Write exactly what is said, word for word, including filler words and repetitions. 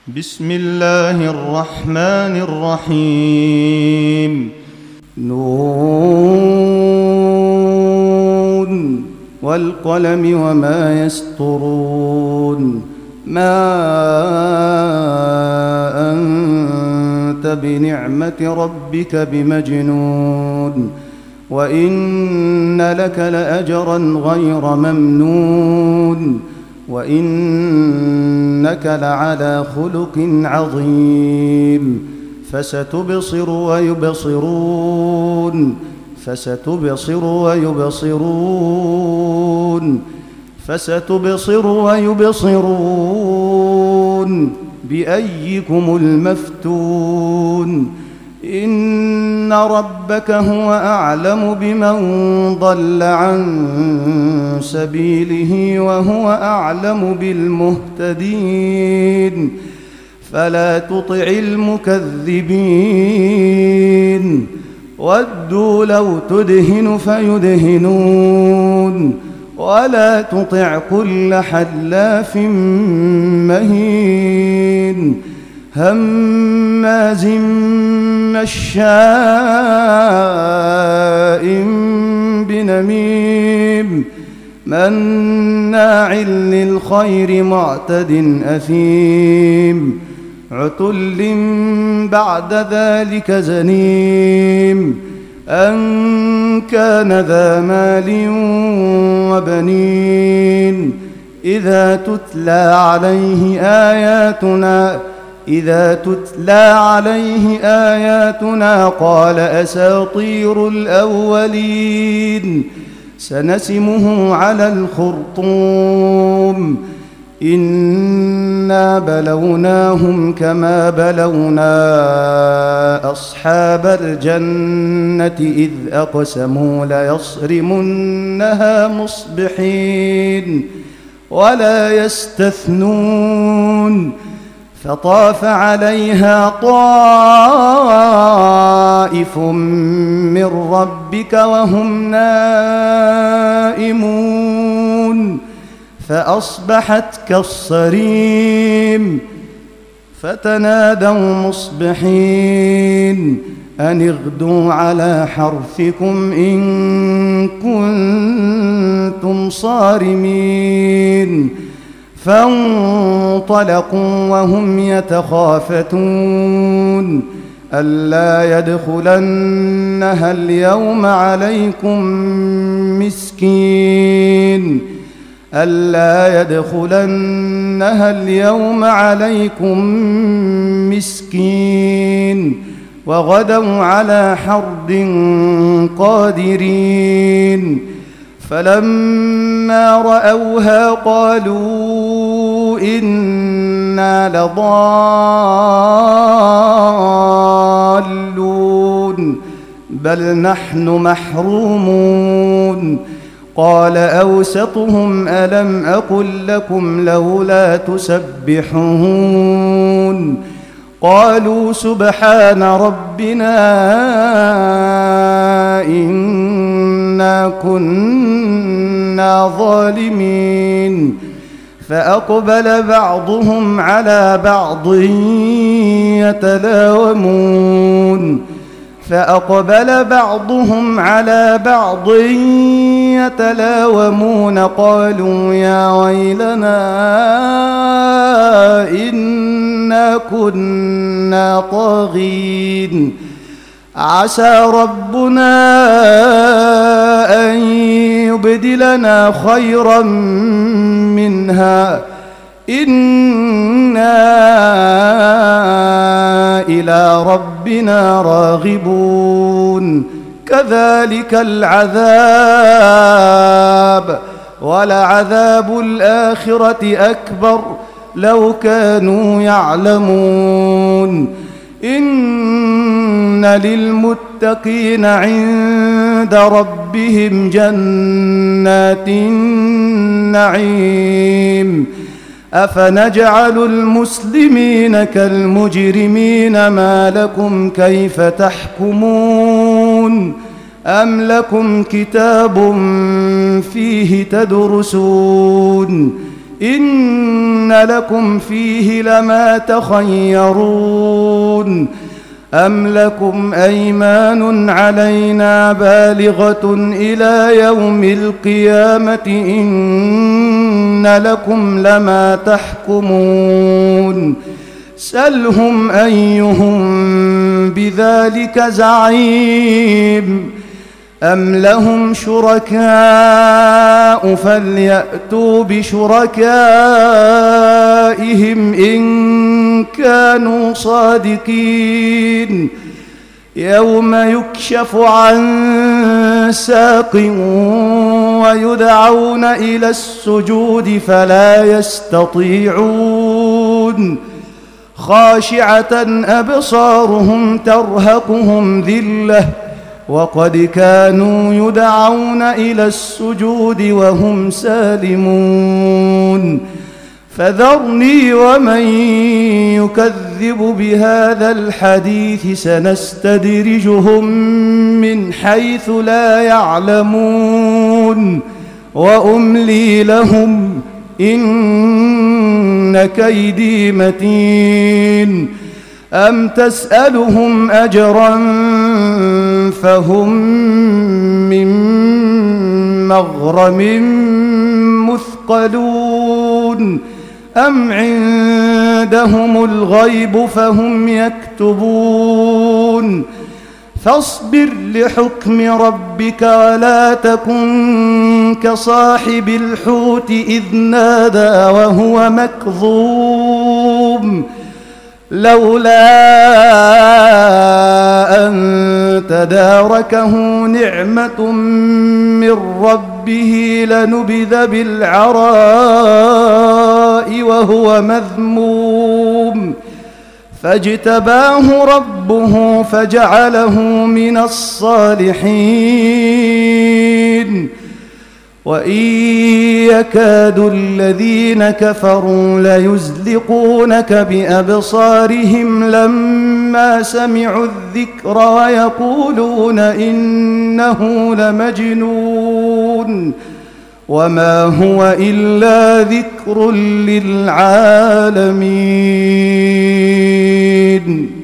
بسم الله الرحمن الرحيم. نون والقلم وما يسطرون. ما أنت بنعمة ربك بمجنون، وإن لك لأجرا غير ممنون، وإنك لعلى خلق عظيم. فستبصر ويبصرون فستبصر ويبصرون فستبصر ويبصرون بأيكم المفتون. إن ربك هو أعلم بمن ضل عن سبيله وهو أعلم بالمهتدين. فلا تطع المكذبين، ودوا لو تدهن فيدهنون، ولا تطع كل حلاف مهين هماز مشاء بنميم مناع للخير معتد أثيم عتل بعد ذلك زنيم أن كان ذا مال وبنين. إذا تتلى عليه آياتنا إذا تتلى عليه آياتنا قال أساطير الأولين. سنسمه على الخرطوم. إنا بلوناهم كما بلونا أصحاب الجنة إذ أقسموا ليصرمنها مصبحين ولا يستثنون. فطاف عليها طائف من ربك وهم نائمون فأصبحت كالصريم. فتنادوا مصبحين أن اغدوا على حرثكم إن كنتم صارمين. فانطلقوا وهم يتخافتون ألا يدخلنها اليوم عليكم مسكين ألا يدخلنها اليوم عليكم مسكين وغدوا على حرد قادرين. فلما رأوها قالوا إنا لضالون بل نحن محرومون. قال أوسطهم ألم أقل لكم لولا تسبحون. قالوا سبحان ربنا إنا كنا ظالمين. فأقبل بعضهم على بعض يتلاومون فأقبل بعضهم على بعض يتلاومون قالوا يا ويلنا إنا كنا طاغين. عسى ربنا أن يبدلنا خيرا منها إنا إلى ربنا راغبون. كذلك العذاب ولعذاب الآخرة أكبر لو كانوا يعلمون. إن للمتقين عند ربهم جنات النعيم. أفنجعل المسلمين كالمجرمين ما لكم كيف تحكمون. أم لكم كتاب فيه تدرسون إن لكم فيه لما تخيرون أم لكم أيمان علينا بالغة إلى يوم القيامة إن لكم لما تحكمون سلهم أيهم بذلك زعيم أم لهم شركاء فليأتوا بشركائهم إن كانوا صادقين يوم يكشف عن ساق ويدعون إلى السجود فلا يستطيعون خاشعة أبصارهم ترهقهم ذلة وقد كانوا يدعون إلى السجود وهم سالمون فذرني ومن يكذب بهذا الحديث سنستدرجهم من حيث لا يعلمون وأملي لهم إن كيدي متين أم تسألهم أجرا فهم من مغرم مثقلون أم عندهم الغيب فهم يكتبون فاصبر لحكم ربك ولا تكن كصاحب الحوت إذ نادى وهو مكظوم لولا أن تداركه نعمة من ربه لنبذ بالعراء وهو مذموم فاجتباه ربه فجعله من الصالحين وإن يكاد الذين كفروا ليزلقونك بأبصارهم لما سمعوا الذكر ويقولون إنه لمجنون وما هو إلا ذكر للعالمين.